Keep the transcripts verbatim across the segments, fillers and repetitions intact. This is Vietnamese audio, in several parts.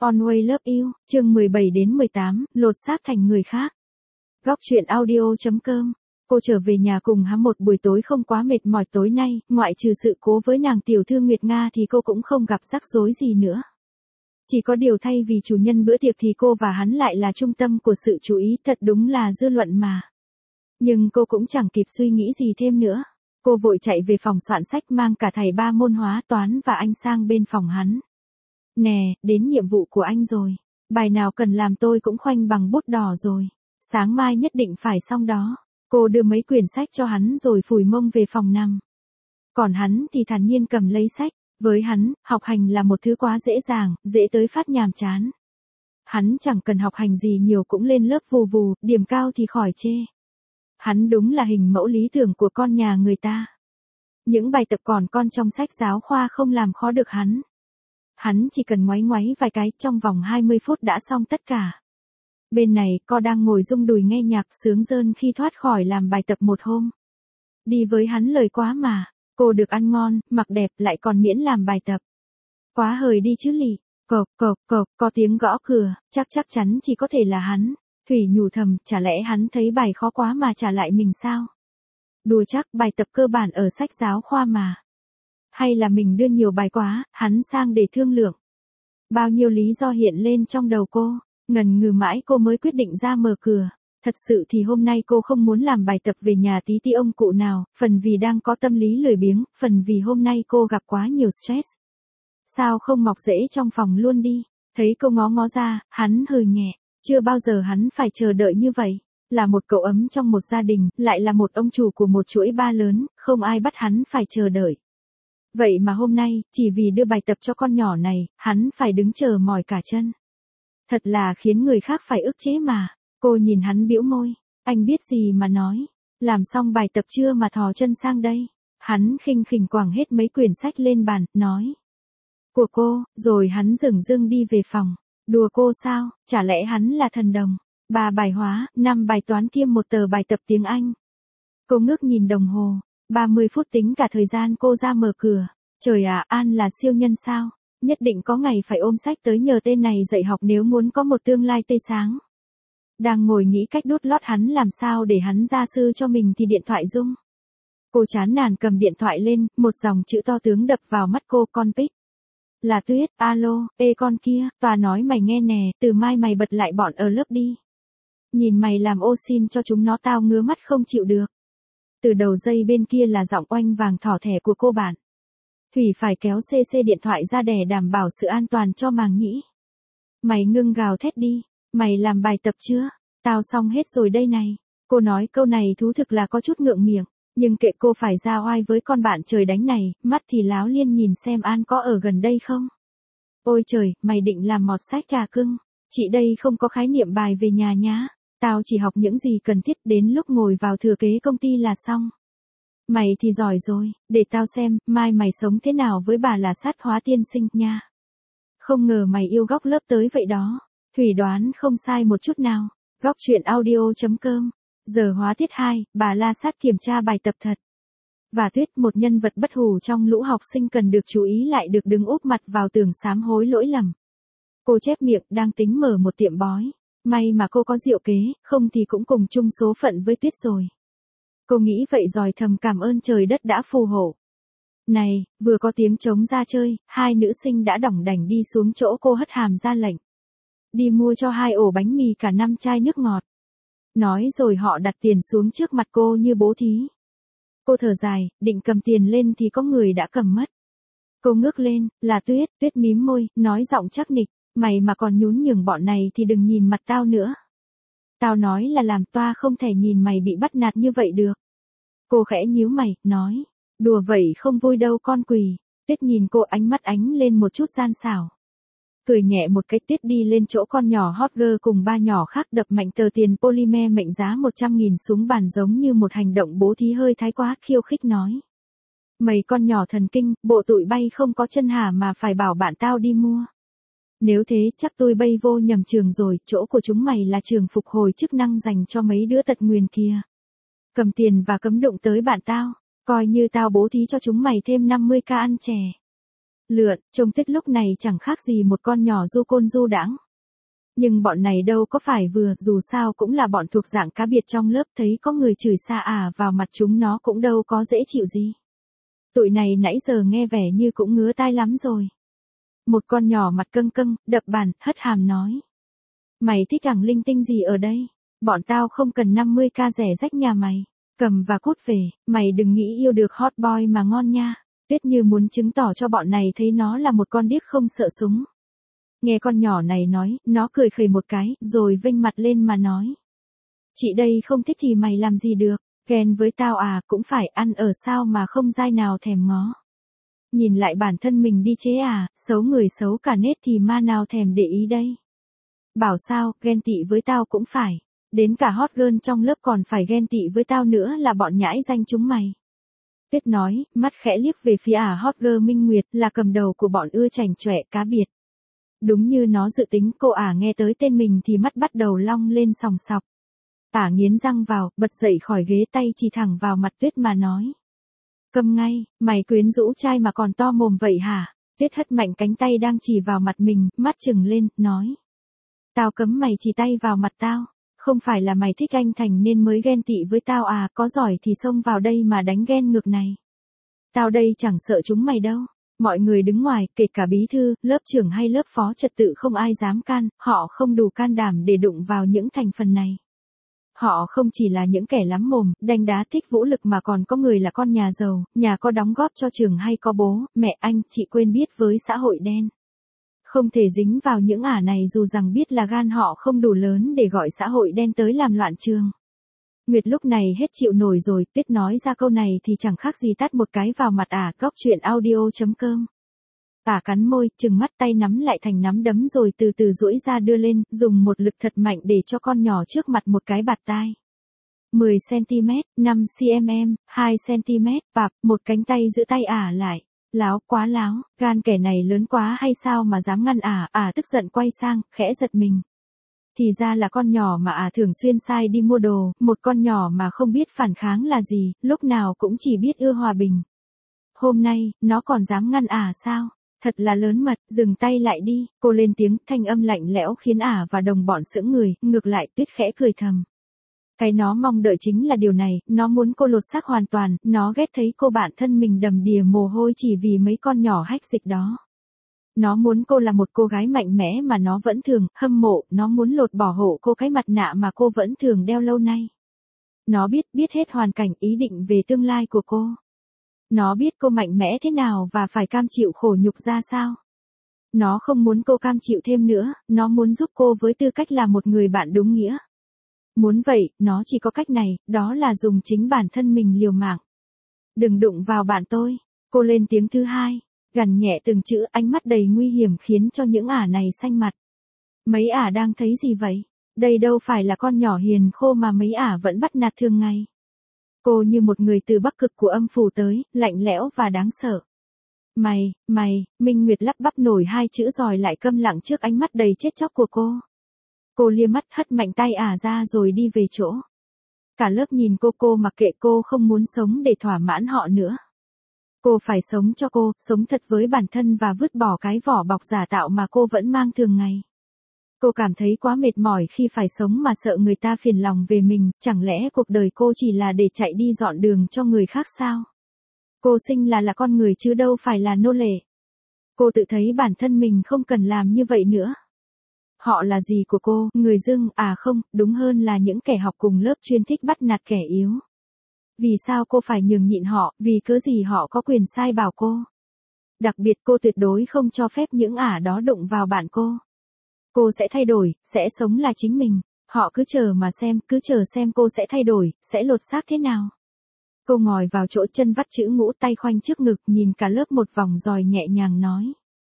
Always Love You, chương mười bảy đến mười tám, lột xác thành người khác. Góc truyện audio chấm com. Cô trở về nhà cùng hắn một buổi tối không quá mệt mỏi tối nay, ngoại trừ sự cố với nàng tiểu thư Nguyệt Nga thì cô cũng không gặp rắc rối gì nữa. Chỉ có điều thay vì chủ nhân bữa tiệc thì cô và hắn lại là trung tâm của sự chú ý, thật đúng là dư luận mà. Nhưng cô cũng chẳng kịp suy nghĩ gì thêm nữa. Cô vội chạy về phòng soạn sách mang cả thầy ba môn hóa toán và anh sang bên phòng hắn. Nè, đến nhiệm vụ của anh rồi. Bài nào cần làm tôi cũng khoanh bằng bút đỏ rồi. Sáng mai nhất định phải xong đó. Cô đưa mấy quyển sách cho hắn rồi phủi mông về phòng nằm. Còn hắn thì thản nhiên cầm lấy sách. Với hắn, học hành là một thứ quá dễ dàng, dễ tới phát nhàm chán. Hắn chẳng cần học hành gì nhiều cũng lên lớp vù vù, điểm cao thì khỏi chê. Hắn đúng là hình mẫu lý tưởng của con nhà người ta. Những bài tập còn con trong sách giáo khoa không làm khó được hắn. Hắn chỉ cần ngoáy ngoáy vài cái, trong vòng hai mươi phút đã xong tất cả. Bên này, co đang ngồi rung đùi nghe nhạc sướng rơn khi thoát khỏi làm bài tập một hôm. Đi với hắn lời quá mà, cô được ăn ngon, mặc đẹp lại còn miễn làm bài tập. Quá hời đi chứ lị. Cộp cộp cộp, có tiếng gõ cửa, chắc chắc chắn chỉ có thể là hắn. Thủy nhủ thầm, chả lẽ hắn thấy bài khó quá mà trả lại mình sao? Đùa chắc, bài tập cơ bản ở sách giáo khoa mà. Hay là mình đưa nhiều bài quá, hắn sang để thương lượng. Bao nhiêu lý do hiện lên trong đầu cô, ngần ngừ mãi cô mới quyết định ra mở cửa. Thật sự thì hôm nay cô không muốn làm bài tập về nhà tí tí ông cụ nào, phần vì đang có tâm lý lười biếng, phần vì hôm nay cô gặp quá nhiều stress. Sao không mọc rễ trong phòng luôn đi? Thấy cô ngó ngó ra, hắn hừ nhẹ. Chưa bao giờ hắn phải chờ đợi như vậy. Là một cậu ấm trong một gia đình, lại là một ông chủ của một chuỗi ba lớn, không ai bắt hắn phải chờ đợi. Vậy mà hôm nay, chỉ vì đưa bài tập cho con nhỏ này, hắn phải đứng chờ mỏi cả chân. Thật là khiến người khác phải ức chế mà. Cô nhìn hắn bĩu môi. Anh biết gì mà nói. Làm xong bài tập chưa mà thò chân sang đây. Hắn khinh khỉnh quẳng hết mấy quyển sách lên bàn, nói. Của cô, rồi hắn dửng dưng đi về phòng. Đùa cô sao, chả lẽ hắn là thần đồng. Ba bài hóa, năm bài toán kiêm một tờ bài tập tiếng Anh. Cô ngước nhìn đồng hồ. ba mươi phút tính cả thời gian cô ra mở cửa. Trời à, An là siêu nhân sao? Nhất định có ngày phải ôm sách tới nhờ tên này dạy học nếu muốn có một tương lai tươi sáng. Đang ngồi nghĩ cách đút lót hắn làm sao để hắn gia sư cho mình thì điện thoại rung. Cô chán nản cầm điện thoại lên, một dòng chữ to tướng đập vào mắt cô, con Pích. Là Tuyết, alo, ê con kia, tòa nói mày nghe nè, từ mai mày bật lại bọn ở lớp đi. Nhìn mày làm ô xin cho chúng nó tao ngứa mắt không chịu được. Từ đầu dây bên kia là giọng oanh vàng thỏ thẻ của cô bạn. Thủy phải kéo xê xê điện thoại ra để đảm bảo sự an toàn cho màng nhĩ. Mày ngưng gào thét đi, mày làm bài tập chưa? Tao xong hết rồi đây này. Cô nói câu này thú thực là có chút ngượng miệng, nhưng kệ cô phải ra oai với con bạn trời đánh này, mắt thì láo liên nhìn xem An có ở gần đây không. Ôi trời, mày định làm mọt sách trà cưng. Chị đây không có khái niệm bài về nhà nhá. Tao chỉ học những gì cần thiết, đến lúc ngồi vào thừa kế công ty là xong. Mày thì giỏi rồi, để tao xem, mai mày sống thế nào với bà là sát hóa tiên sinh nha. Không ngờ mày yêu góc lớp tới vậy đó. Thủy đoán không sai một chút nào. Góc truyện audio chấm com. Giờ hóa tiết hai, bà la sát kiểm tra bài tập thật. Và Tuyết, một nhân vật bất hủ trong lũ học sinh cần được chú ý lại được đứng úp mặt vào tường sám hối lỗi lầm. Cô chép miệng, đang tính mở một tiệm bói. May mà cô có diệu kế, không thì cũng cùng chung số phận với Tuyết rồi. Cô nghĩ vậy rồi thầm cảm ơn trời đất đã phù hộ. Này, vừa có tiếng trống ra chơi, hai nữ sinh đã đỏng đảnh đi xuống chỗ cô hất hàm ra lệnh. Đi mua cho hai ổ bánh mì cả năm chai nước ngọt. Nói rồi họ đặt tiền xuống trước mặt cô như bố thí. Cô thở dài, định cầm tiền lên thì có người đã cầm mất. Cô ngước lên, là Tuyết, Tuyết mím môi, nói giọng chắc nịch, mày mà còn nhún nhường bọn này thì đừng nhìn mặt tao nữa. Tao nói là làm toa không thể nhìn mày bị bắt nạt như vậy được. Cô khẽ nhíu mày, nói, đùa vậy không vui đâu con quỳ. Tuyết nhìn cô ánh mắt ánh lên một chút gian xảo. Cười nhẹ một cái, Tuyết đi lên chỗ con nhỏ hot girl cùng ba nhỏ khác đập mạnh tờ tiền polymer mệnh giá một trăm nghìn xuống bàn giống như một hành động bố thí hơi thái quá, khiêu khích nói. Mấy con nhỏ thần kinh, bộ tụi bay không có chân hả mà phải bảo bạn tao đi mua. Nếu thế chắc tôi bay vô nhầm trường rồi, chỗ của chúng mày là trường phục hồi chức năng dành cho mấy đứa tật nguyền kia. Cầm tiền và cấm đụng tới bạn tao, coi như tao bố thí cho chúng mày thêm năm mươi ca ăn chè. lượn, trông Tuyết lúc này chẳng khác gì một con nhỏ du côn du đãng. Nhưng bọn này đâu có phải vừa, dù sao cũng là bọn thuộc dạng cá biệt trong lớp, thấy có người chửi xa à vào mặt chúng nó cũng đâu có dễ chịu gì. Tụi này nãy giờ nghe vẻ như cũng ngứa tai lắm rồi. Một con nhỏ mặt căng căng, đập bàn, hất hàm nói. Mày thích thằng linh tinh gì ở đây? Bọn tao không cần năm mươi k rẻ rách nhà mày. Cầm và cút về, mày đừng nghĩ yêu được hot boy mà ngon nha. Tuyết như muốn chứng tỏ cho bọn này thấy nó là một con điếc không sợ súng. Nghe con nhỏ này nói, nó cười khẩy một cái, rồi vênh mặt lên mà nói. Chị đây không thích thì mày làm gì được, ghen với tao à, cũng phải ăn ở sao mà không dai nào thèm ngó. Nhìn lại bản thân mình đi chế à, xấu người xấu cả nết thì ma nào thèm để ý đây. Bảo sao, ghen tị với tao cũng phải. Đến cả hot girl trong lớp còn phải ghen tị với tao nữa là bọn nhãi danh chúng mày. Tuyết nói, mắt khẽ liếc về phía ả hot girl Minh Nguyệt là cầm đầu của bọn ưa chảnh chọe cá biệt. Đúng như nó dự tính, cô ả nghe tới tên mình thì mắt bắt đầu long lên sòng sọc. Ả nghiến răng vào, bật dậy khỏi ghế, tay chỉ thẳng vào mặt Tuyết mà nói. Câm ngay, mày quyến rũ trai mà còn to mồm vậy hả? Tuyết hất mạnh cánh tay đang chỉ vào mặt mình, mắt trừng lên, nói. Tao cấm mày chỉ tay vào mặt tao. Không phải là mày thích anh Thành nên mới ghen tị với tao à, có giỏi thì xông vào đây mà đánh ghen ngược này. Tao đây chẳng sợ chúng mày đâu. Mọi người đứng ngoài, kể cả bí thư, lớp trưởng hay lớp phó trật tự không ai dám can, họ không đủ can đảm để đụng vào những thành phần này. Họ không chỉ là những kẻ lắm mồm, đanh đá thích vũ lực mà còn có người là con nhà giàu, nhà có đóng góp cho trường hay có bố, mẹ anh, chị quên biết với xã hội đen. Không thể dính vào những ả này dù rằng biết là gan họ không đủ lớn để gọi xã hội đen tới làm loạn trường. Nguyệt lúc này hết chịu nổi rồi, Tuyết nói ra câu này thì chẳng khác gì tát một cái vào mặt ả. Góc truyện audio chấm com. Ả cắn môi, trừng mắt, tay nắm lại thành nắm đấm rồi từ từ duỗi ra đưa lên, dùng một lực thật mạnh để cho con nhỏ trước mặt một cái bạt tai. mười xăng-ti-mét, năm xăng-ti-mét, hai xăng-ti-mét, bạp, một cánh tay giữ tay ả lại. Láo, quá láo, gan kẻ này lớn quá hay sao mà dám ngăn ả, ả tức giận quay sang, khẽ giật mình. Thì ra là con nhỏ mà ả thường xuyên sai đi mua đồ, một con nhỏ mà không biết phản kháng là gì, lúc nào cũng chỉ biết ưa hòa bình. Hôm nay, nó còn dám ngăn ả sao? Thật là lớn mật, dừng tay lại đi, cô lên tiếng, thanh âm lạnh lẽo khiến ả và đồng bọn sững người, ngược lại Tuyết khẽ cười thầm. Cái nó mong đợi chính là điều này, nó muốn cô lột xác hoàn toàn, nó ghét thấy cô bạn thân mình đầm đìa mồ hôi chỉ vì mấy con nhỏ hách dịch đó. Nó muốn cô là một cô gái mạnh mẽ mà nó vẫn thường hâm mộ, nó muốn lột bỏ hộ cô cái mặt nạ mà cô vẫn thường đeo lâu nay. Nó biết, biết hết hoàn cảnh, ý định về tương lai của cô. Nó biết cô mạnh mẽ thế nào và phải cam chịu khổ nhục ra sao. Nó không muốn cô cam chịu thêm nữa, nó muốn giúp cô với tư cách là một người bạn đúng nghĩa. Muốn vậy, nó chỉ có cách này, đó là dùng chính bản thân mình liều mạng. Đừng đụng vào bạn tôi, cô lên tiếng thứ hai, gằn nhẹ từng chữ, ánh mắt đầy nguy hiểm khiến cho những ả này xanh mặt. Mấy ả đang thấy gì vậy? Đây đâu phải là con nhỏ hiền khô mà mấy ả vẫn bắt nạt thường ngày. Cô như một người từ bắc cực của âm phủ tới, lạnh lẽo và đáng sợ. Mày, mày, Minh Nguyệt lắp bắp nổi hai chữ rồi lại câm lặng trước ánh mắt đầy chết chóc của cô. Cô lia mắt hất mạnh tay ả ra rồi đi về chỗ. Cả lớp nhìn cô, cô mặc kệ, cô không muốn sống để thỏa mãn họ nữa. Cô phải sống cho cô, sống thật với bản thân và vứt bỏ cái vỏ bọc giả tạo mà cô vẫn mang thường ngày. Cô cảm thấy quá mệt mỏi khi phải sống mà sợ người ta phiền lòng về mình, chẳng lẽ cuộc đời cô chỉ là để chạy đi dọn đường cho người khác sao? Cô sinh là là con người chứ đâu phải là nô lệ. Cô tự thấy bản thân mình không cần làm như vậy nữa. Họ là gì của cô, người dưng, à không, đúng hơn là những kẻ học cùng lớp chuyên thích bắt nạt kẻ yếu. Vì sao cô phải nhường nhịn họ, vì cớ gì họ có quyền sai bảo cô? Đặc biệt cô tuyệt đối không cho phép những ả đó đụng vào bạn cô. Cô sẽ thay đổi, sẽ sống là chính mình. Họ cứ chờ mà xem, cứ chờ xem cô sẽ thay đổi, sẽ lột xác thế nào. Cô ngồi vào chỗ, chân vắt chữ ngũ, tay khoanh trước ngực, nhìn cả lớp một vòng rồi nhẹ nhàng nói.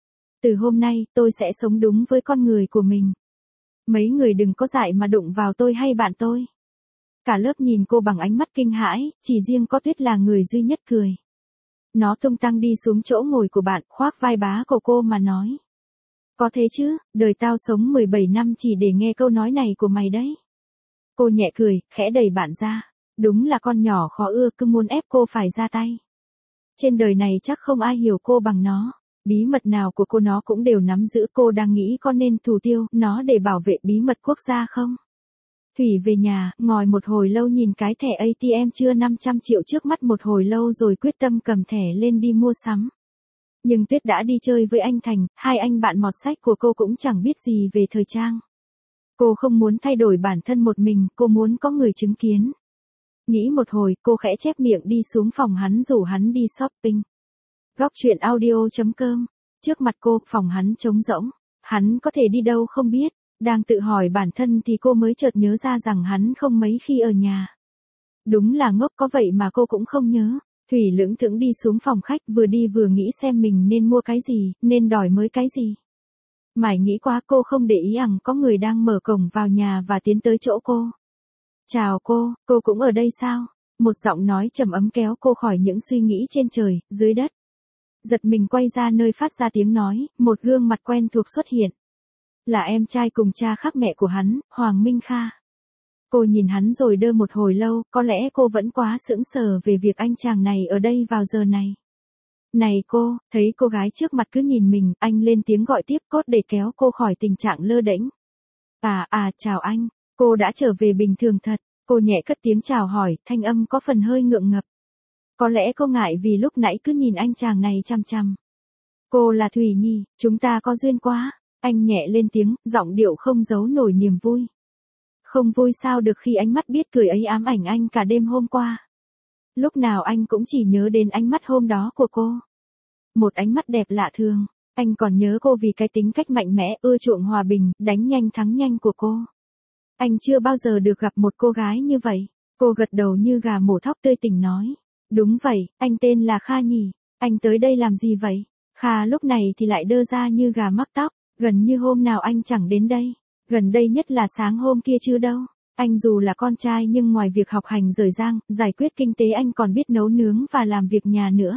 Từ hôm nay, tôi sẽ sống đúng với con người của mình. Mấy người đừng có dại mà đụng vào tôi hay bạn tôi. Cả lớp nhìn cô bằng ánh mắt kinh hãi, chỉ riêng có Tuyết là người duy nhất cười. Nó tung tăng đi xuống chỗ ngồi của bạn, khoác vai bá của cô mà nói. Có thế chứ, đời tao sống mười bảy năm chỉ để nghe câu nói này của mày đấy. Cô nhẹ cười, khẽ đẩy bạn ra. Đúng là con nhỏ khó ưa, cứ muốn ép cô phải ra tay. Trên đời này chắc không ai hiểu cô bằng nó. bí mật nào của cô nó cũng đều nắm giữ. Cô đang nghĩ có nên thủ tiêu nó để bảo vệ bí mật quốc gia không? Thủy về nhà, ngồi một hồi lâu nhìn cái thẻ a tê em chưa năm trăm triệu trước mắt một hồi lâu rồi quyết tâm cầm thẻ lên đi mua sắm. Nhưng Tuyết đã đi chơi với anh Thành, hai anh bạn mọt sách của cô cũng chẳng biết gì về thời trang. Cô không muốn thay đổi bản thân một mình, cô muốn có người chứng kiến. Nghĩ một hồi, cô khẽ chép miệng đi xuống phòng hắn rủ hắn đi shopping. Góc truyện audio chấm com. Trước mặt cô, phòng hắn trống rỗng. Hắn có thể đi đâu không biết. Đang tự hỏi bản thân thì cô mới chợt nhớ ra rằng hắn không mấy khi ở nhà. Đúng là ngốc, có vậy mà cô cũng không nhớ. Thủy lững thững đi xuống phòng khách, vừa đi vừa nghĩ xem mình nên mua cái gì, nên đòi mới cái gì. Mãi nghĩ quá cô không để ý rằng có người đang mở cổng vào nhà và tiến tới chỗ cô. Chào cô, cô cũng ở đây sao? Một giọng nói trầm ấm kéo cô khỏi những suy nghĩ trên trời, dưới đất. Giật mình quay ra nơi phát ra tiếng nói, một gương mặt quen thuộc xuất hiện. Là em trai cùng cha khác mẹ của hắn, Hoàng Minh Kha. Cô nhìn hắn rồi đơ một hồi lâu, có lẽ cô vẫn quá sững sờ về việc anh chàng này ở đây vào giờ này. Này cô, thấy cô gái trước mặt cứ nhìn mình, anh lên tiếng gọi tiếp cốt để kéo cô khỏi tình trạng lơ đễnh. À à, chào anh, cô đã trở về bình thường thật, cô nhẹ cất tiếng chào hỏi, thanh âm có phần hơi ngượng ngập. Có lẽ cô ngại vì lúc nãy cứ nhìn anh chàng này chăm chăm. Cô là Thùy Nhi, chúng ta có duyên quá, anh nhẹ lên tiếng, giọng điệu không giấu nổi niềm vui. Không vui sao được khi ánh mắt biết cười ấy ám ảnh anh cả đêm hôm qua. Lúc nào anh cũng chỉ nhớ đến ánh mắt hôm đó của cô. Một ánh mắt đẹp lạ thường, anh còn nhớ cô vì cái tính cách mạnh mẽ, ưa chuộng hòa bình, đánh nhanh thắng nhanh của cô. Anh chưa bao giờ được gặp một cô gái như vậy. Cô gật đầu như gà mổ thóc tươi tỉnh nói. Đúng vậy, anh tên là Kha nhỉ, anh tới đây làm gì vậy? Kha lúc này thì lại đơ ra như gà mắc tóc, gần như hôm nào anh chẳng đến đây. Gần đây nhất là sáng hôm kia chứ đâu. Anh dù là con trai nhưng ngoài việc học hành rời rang, giải quyết kinh tế anh còn biết nấu nướng và làm việc nhà nữa.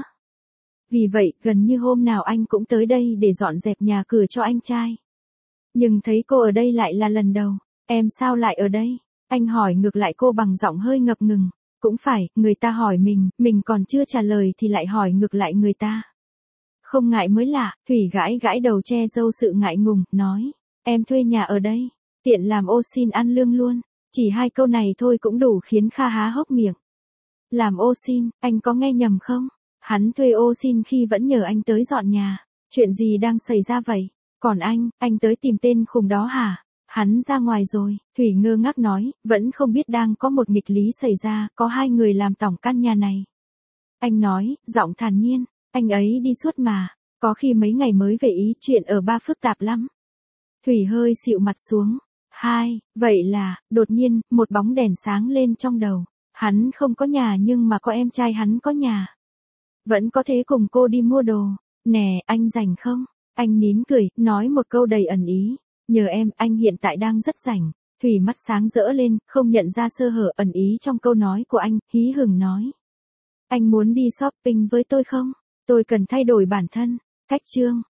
Vì vậy, gần như hôm nào anh cũng tới đây để dọn dẹp nhà cửa cho anh trai. Nhưng thấy cô ở đây lại là lần đầu. Em sao lại ở đây? Anh hỏi ngược lại cô bằng giọng hơi ngập ngừng. Cũng phải, người ta hỏi mình, mình còn chưa trả lời thì lại hỏi ngược lại người ta. Không ngại mới lạ, Thủy gãi gãi đầu che râu sự ngại ngùng, nói. Em thuê nhà ở đây, tiện làm ô xin ăn lương luôn. Chỉ hai câu này thôi cũng đủ khiến Kha há hốc miệng. Làm ô xin, anh có nghe nhầm không? Hắn thuê ô xin khi vẫn nhờ anh tới dọn nhà. Chuyện gì đang xảy ra vậy? Còn anh, anh tới tìm tên khùng đó hả? Hắn ra ngoài rồi, Thủy ngơ ngác nói, vẫn không biết đang có một nghịch lý xảy ra, có hai người làm tổng căn nhà này. Anh nói, giọng thản nhiên, anh ấy đi suốt mà, có khi mấy ngày mới về ý, chuyện ở ba phức tạp lắm. Thủy hơi xịu mặt xuống. Hai, vậy là, đột nhiên, một bóng đèn sáng lên trong đầu. Hắn không có nhà nhưng mà có em trai hắn có nhà. Vẫn có thể cùng cô đi mua đồ. Nè, anh rảnh không? Anh nín cười, nói một câu đầy ẩn ý. Nhờ em, anh hiện tại đang rất rảnh. Thủy mắt sáng rỡ lên, không nhận ra sơ hở ẩn ý trong câu nói của anh, hí hửng nói. Anh muốn đi shopping với tôi không? Tôi cần thay đổi bản thân. Cách chương.